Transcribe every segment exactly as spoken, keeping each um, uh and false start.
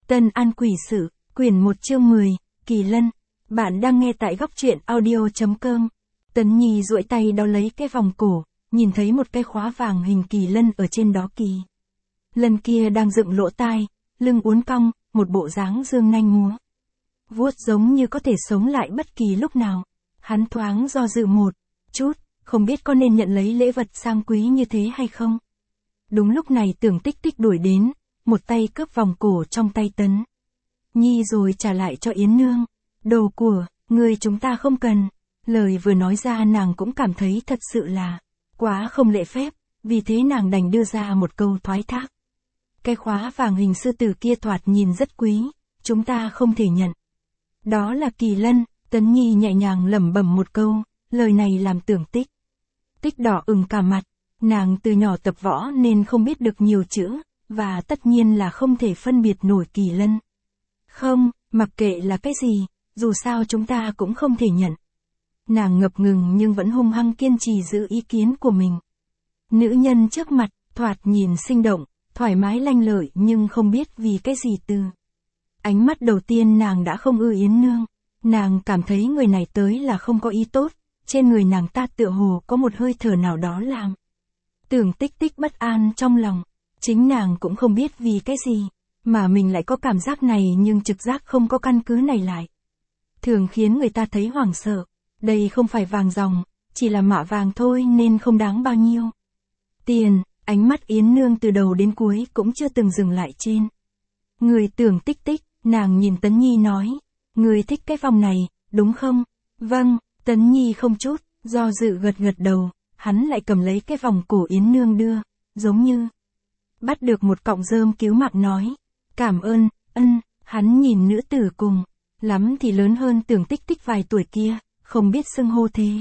Tân An Quỷ Sự, quyển một chương mười, Kỳ Lân. Bạn đang nghe tại góc truyện audio.com. Tấn Nhi duỗi tay đo lấy cái vòng cổ, nhìn thấy một cái khóa vàng hình kỳ lân ở trên đó. Kỳ lân kia đang dựng lỗ tai, lưng uốn cong, một bộ dáng dương nanh múa vuốt giống như có thể sống lại bất kỳ lúc nào. Hắn thoáng do dự một chút, không biết có nên nhận lấy lễ vật sang quý như thế hay không. Đúng lúc này Tưởng Tích Tích đuổi đến, một tay cướp vòng cổ trong tay Tấn Nhi rồi trả lại cho Yến Nương. Đồ của người chúng ta không cần. Lời vừa nói ra nàng cũng cảm thấy thật sự là quá không lễ phép, vì thế nàng đành đưa ra một câu thoái thác. Cái khóa vàng hình sư tử kia thoạt nhìn rất quý, chúng ta không thể nhận. Đó là kỳ lân. Tấn Nhi nhẹ nhàng lẩm bẩm một câu, lời này làm Tưởng Tích Tích đỏ ửng cả mặt. Nàng từ nhỏ tập võ nên không biết được nhiều chữ, và tất nhiên là không thể phân biệt nổi kỳ lân. Không, mặc kệ là cái gì, dù sao chúng ta cũng không thể nhận. Nàng ngập ngừng nhưng vẫn hung hăng kiên trì giữ ý kiến của mình. Nữ nhân trước mặt, thoạt nhìn sinh động, thoải mái lanh lợi nhưng không biết vì cái gì từ ánh mắt đầu tiên nàng đã không ưa Yến Nương. Nàng cảm thấy người này tới là không có ý tốt, trên người nàng ta tựa hồ có một hơi thở nào đó làm Tưởng Tích Tích bất an trong lòng. Chính nàng cũng không biết vì cái gì mà mình lại có cảm giác này, nhưng trực giác không có căn cứ này lại thường khiến người ta thấy hoảng sợ. Đây không phải vàng ròng, chỉ là mạ vàng thôi nên không đáng bao nhiêu tiền. Ánh mắt Yến Nương từ đầu đến cuối cũng chưa từng dừng lại trên người Tưởng Tích Tích. Nàng nhìn Tấn Nhi nói, người thích cái vòng này, đúng không? Vâng. Tấn Nhi không chút do dự gật gật đầu. Hắn lại cầm lấy cái vòng cổ Yến Nương đưa, giống như bắt được một cọng rơm cứu mạng nói, cảm ơn. Ân. Hắn nhìn nữ tử cùng lắm thì lớn hơn Tưởng Tích Tích vài tuổi kia, không biết xưng hô thế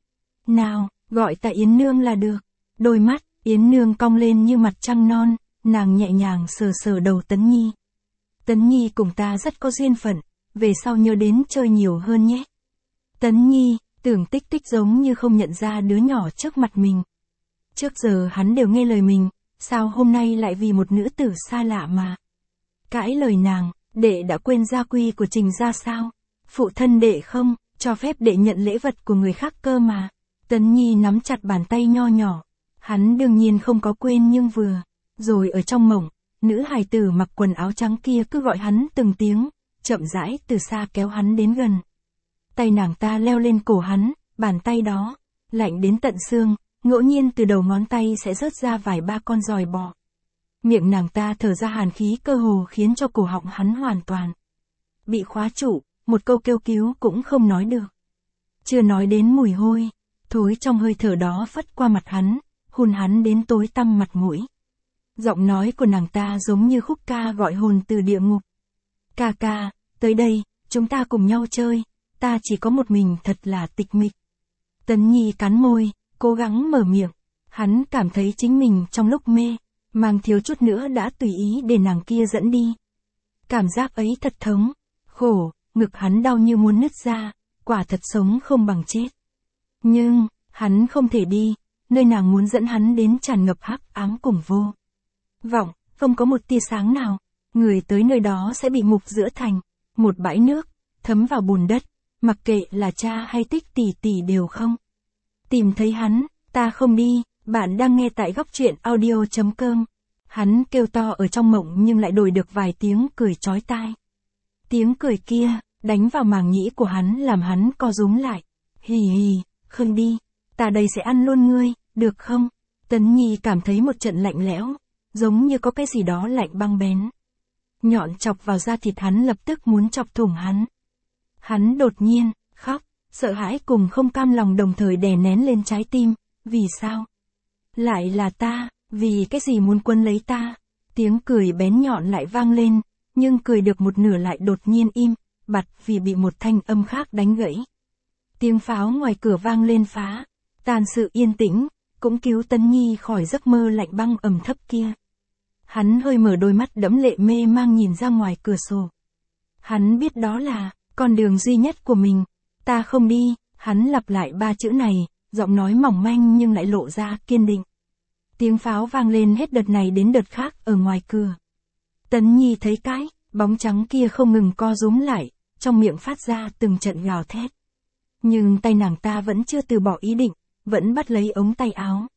nào, gọi ta Yến Nương là được. Đôi mắt Yến Nương cong lên như mặt trăng non, nàng nhẹ nhàng sờ sờ đầu Tấn Nhi. Tấn Nhi cùng ta rất có duyên phận, về sau nhớ đến chơi nhiều hơn nhé. Tấn Nhi. Tưởng Tích Tích giống như không nhận ra đứa nhỏ trước mặt mình. Trước giờ hắn đều nghe lời mình, sao hôm nay lại vì một nữ tử xa lạ mà cãi lời nàng. Đệ đã quên gia quy của Trình gia sao? Phụ thân đệ không cho phép đệ nhận lễ vật của người khác cơ mà. Tấn Nhi nắm chặt bàn tay nho nhỏ. Hắn đương nhiên không có quên, nhưng vừa rồi ở trong mộng, nữ hài tử mặc quần áo trắng kia cứ gọi hắn từng tiếng, chậm rãi từ xa kéo hắn đến gần. Tay nàng ta leo lên cổ hắn, bàn tay đó lạnh đến tận xương, ngẫu nhiên từ đầu ngón tay sẽ rớt ra vài ba con giòi bọ. Miệng nàng ta thở ra hàn khí cơ hồ khiến cho cổ họng hắn hoàn toàn bị khóa trụ, một câu kêu cứu cũng không nói được. Chưa nói đến mùi hôi thối trong hơi thở đó phất qua mặt hắn, hôn hắn đến tối tăm mặt mũi. Giọng nói của nàng ta giống như khúc ca gọi hồn từ địa ngục. Ca ca, tới đây, chúng ta cùng nhau chơi, ta chỉ có một mình thật là tịch mịch. Tấn Nhi cắn môi, cố gắng mở miệng. Hắn cảm thấy chính mình trong lúc mê mang thiếu chút nữa đã tùy ý để nàng kia dẫn đi. Cảm giác ấy thật thống khổ, ngực hắn đau như muốn nứt ra, quả thật sống không bằng chết. Nhưng hắn không thể đi, nơi nàng muốn dẫn hắn đến tràn ngập hắc ám cùng vô vọng, không có một tia sáng nào. Người tới nơi đó sẽ bị mục giữa thành một bãi nước, thấm vào bùn đất, mặc kệ là cha hay Tích tỷ tỷ đều không tìm thấy hắn. Ta không đi. Bạn đang nghe tại góc truyện audio.com. Hắn kêu to ở trong mộng nhưng lại đổi được vài tiếng cười chói tai. Tiếng cười kia đánh vào màng nhĩ của hắn làm hắn co rúm lại. Hì hì, không đi, ta đây sẽ ăn luôn ngươi, được không? Tấn Nhi cảm thấy một trận lạnh lẽo, giống như có cái gì đó lạnh băng bén nhọn chọc vào da thịt hắn, lập tức muốn chọc thủng hắn. Hắn đột nhiên khóc, sợ hãi cùng không cam lòng đồng thời đè nén lên trái tim. Vì sao lại là ta? Vì cái gì muốn quấn lấy ta? Tiếng cười bén nhọn lại vang lên, nhưng cười được một nửa lại đột nhiên im bặt vì bị một thanh âm khác đánh gãy. Tiếng pháo ngoài cửa vang lên phá tan sự yên tĩnh, cũng cứu Tấn Nhi khỏi giấc mơ lạnh băng ẩm thấp kia. Hắn hơi mở đôi mắt đẫm lệ mê mang nhìn ra ngoài cửa sổ. Hắn biết đó là con đường duy nhất của mình. Ta không đi. Hắn lặp lại ba chữ này, giọng nói mỏng manh nhưng lại lộ ra kiên định. Tiếng pháo vang lên hết đợt này đến đợt khác ở ngoài cửa. Tấn Nhi thấy cái Bóng trắng kia không ngừng co rúm lại, trong miệng phát ra từng trận gào thét. Nhưng tay nàng ta vẫn chưa từ bỏ ý định, vẫn bắt lấy ống tay áo.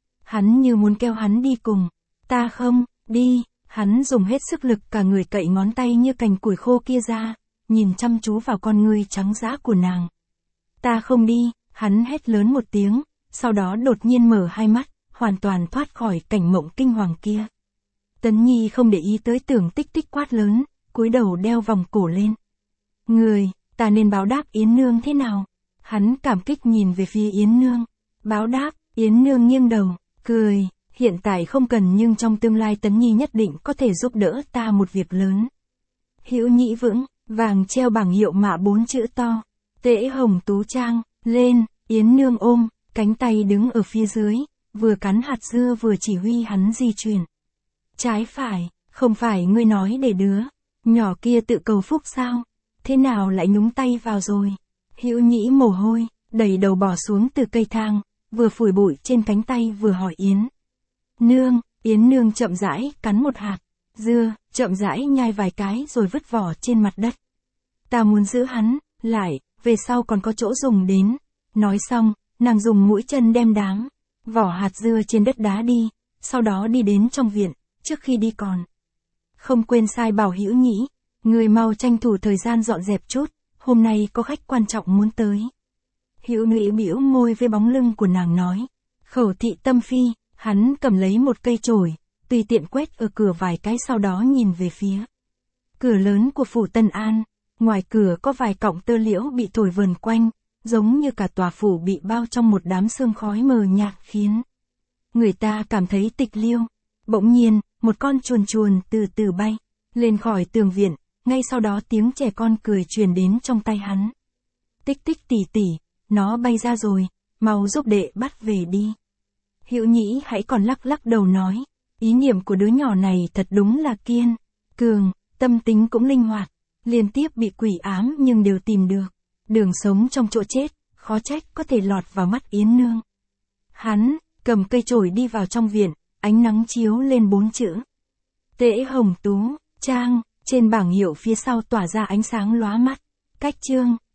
Hắn như muốn kéo hắn đi cùng. Ta không, đi, hắn dùng hết sức lực cả người cậy ngón tay như cành củi khô kia ra, nhìn chăm chú vào con ngươi trắng dã của nàng. Ta không đi, hắn hét lớn một tiếng, sau đó đột nhiên mở hai mắt, hoàn toàn thoát khỏi cảnh mộng kinh hoàng kia. Tấn Nhi không để ý tới Tưởng Tích Tích quát lớn, cúi đầu đeo vòng cổ lên. Người, ta nên báo đáp Yến Nương thế nào? Hắn cảm kích nhìn về phía Yến Nương. Báo đáp, Yến Nương nghiêng đầu, cười, hiện tại không cần nhưng trong tương lai Tấn Nhi nhất định có thể giúp đỡ ta một việc lớn. Hữu Nhĩ vững, vàng treo bảng hiệu mạ bốn chữ to. Tễ Hồng Tú Trang, lên, Yến Nương ôm, cánh tay đứng ở phía dưới, vừa cắn hạt dưa vừa chỉ huy hắn di chuyển. Trái phải, không phải ngươi nói để đứa nhỏ kia tự cầu phúc sao? Thế nào lại nhúng tay vào rồi? Hữu Nhĩ mồ hôi, đẩy đầu bò xuống từ cây thang, vừa phủi bụi trên cánh tay vừa hỏi Yến Nương. Yến Nương chậm rãi cắn một hạt dưa, chậm rãi nhai vài cái rồi vứt vỏ trên mặt đất. Ta muốn giữ hắn lại, về sau còn có chỗ dùng đến. Nói xong, nàng dùng mũi chân đem đám vỏ hạt dưa trên đất đá đi, sau đó đi đến trong viện, trước khi đi còn không quên sai bảo Hữu Nhĩ, người mau tranh thủ thời gian dọn dẹp chút, hôm nay có khách quan trọng muốn tới. Hữu Nhĩ bĩu môi với bóng lưng của nàng nói, khẩu thị tâm phi. Hắn cầm lấy một cây chổi, tùy tiện quét ở cửa vài cái sau đó nhìn về phía cửa lớn của phủ Tân An. Ngoài cửa có vài cọng tơ liễu bị thổi vờn quanh, giống như cả tòa phủ bị bao trong một đám sương khói mờ nhạt khiến người ta cảm thấy tịch liêu. Bỗng nhiên, một con chuồn chuồn từ từ bay lên khỏi tường viện, ngay sau đó tiếng trẻ con cười truyền đến trong tai hắn. Tích Tích tỷ tỷ, nó bay ra rồi, mau giúp đệ bắt về đi. Hữu Nhĩ hãy còn lắc lắc đầu nói, ý niệm của đứa nhỏ này thật đúng là kiên cường, tâm tính cũng linh hoạt, liên tiếp bị quỷ ám nhưng đều tìm được đường sống trong chỗ chết, khó trách có thể lọt vào mắt Yến Nương. Hắn cầm cây chổi đi vào trong viện, ánh nắng chiếu lên bốn chữ Tễ Hồng Tú Trang, trên bảng hiệu phía sau tỏa ra ánh sáng lóa mắt. Cách chương